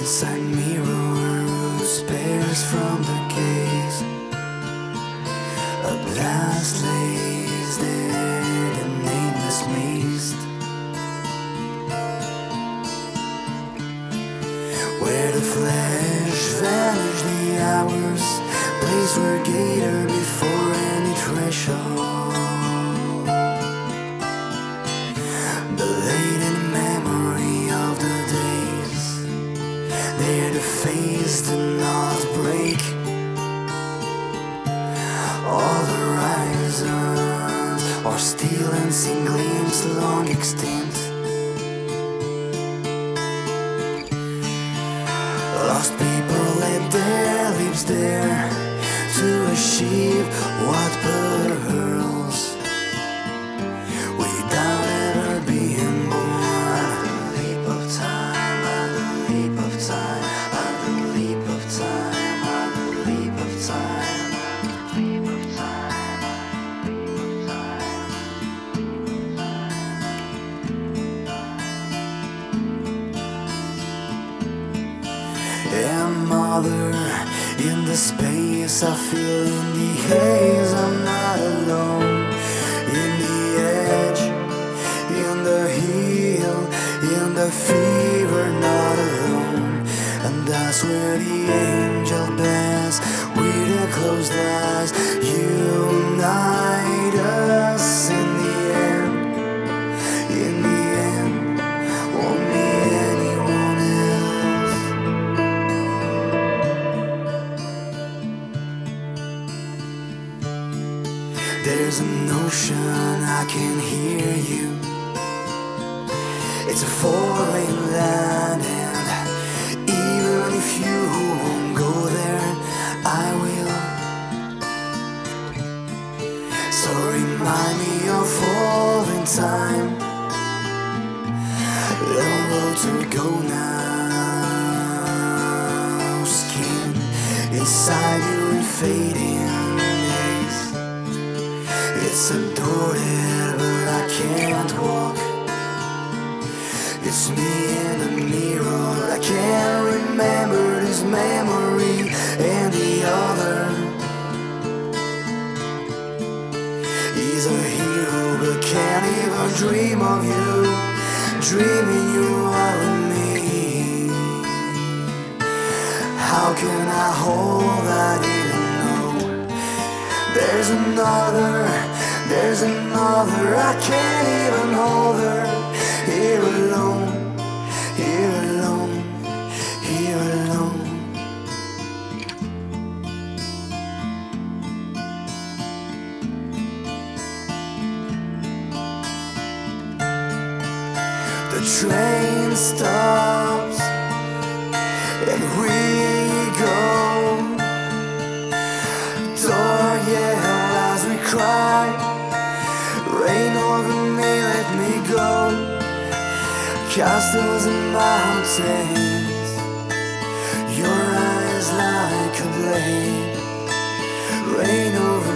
inside mirror spares from the gaze. A blast lays there, the nameless mist, where the flesh vanished the hours, place where gator before any threshold. The latent memory of the days, there the face did not break. All the horizons are still and seen gleams long extinct. Lost people let their lips there to achieve what pearls without ever being born. At the leap of time, at the leap of time, at the leap of time, at the leap of time, at the leap of time, at the leap of time. And mother, in the space I feel in the haze, I'm not alone. In the edge, in the heel, in the fever, not alone. And that's where the angel bends with the closed eyes, unite us in the end. In the end, won't be anyone else. There's an ocean, I can hear you. It's a foreign land, and even if you won't go there, I will. So remind me of falling time. Long road to go now. Skin inside you in fading days. It's adored, but I can't walk. It's me in the mirror. I can't remember this memory and the other. He's a hero, but can't even dream of you. Dreaming you are in me. How can I hold that even know? There's another, I can't even hold her. Here alone, here alone, here alone. The train stops and we go. Door yell as we cry. Rain over me, let me go. Castles and mountains, your eyes like a blade. Rain over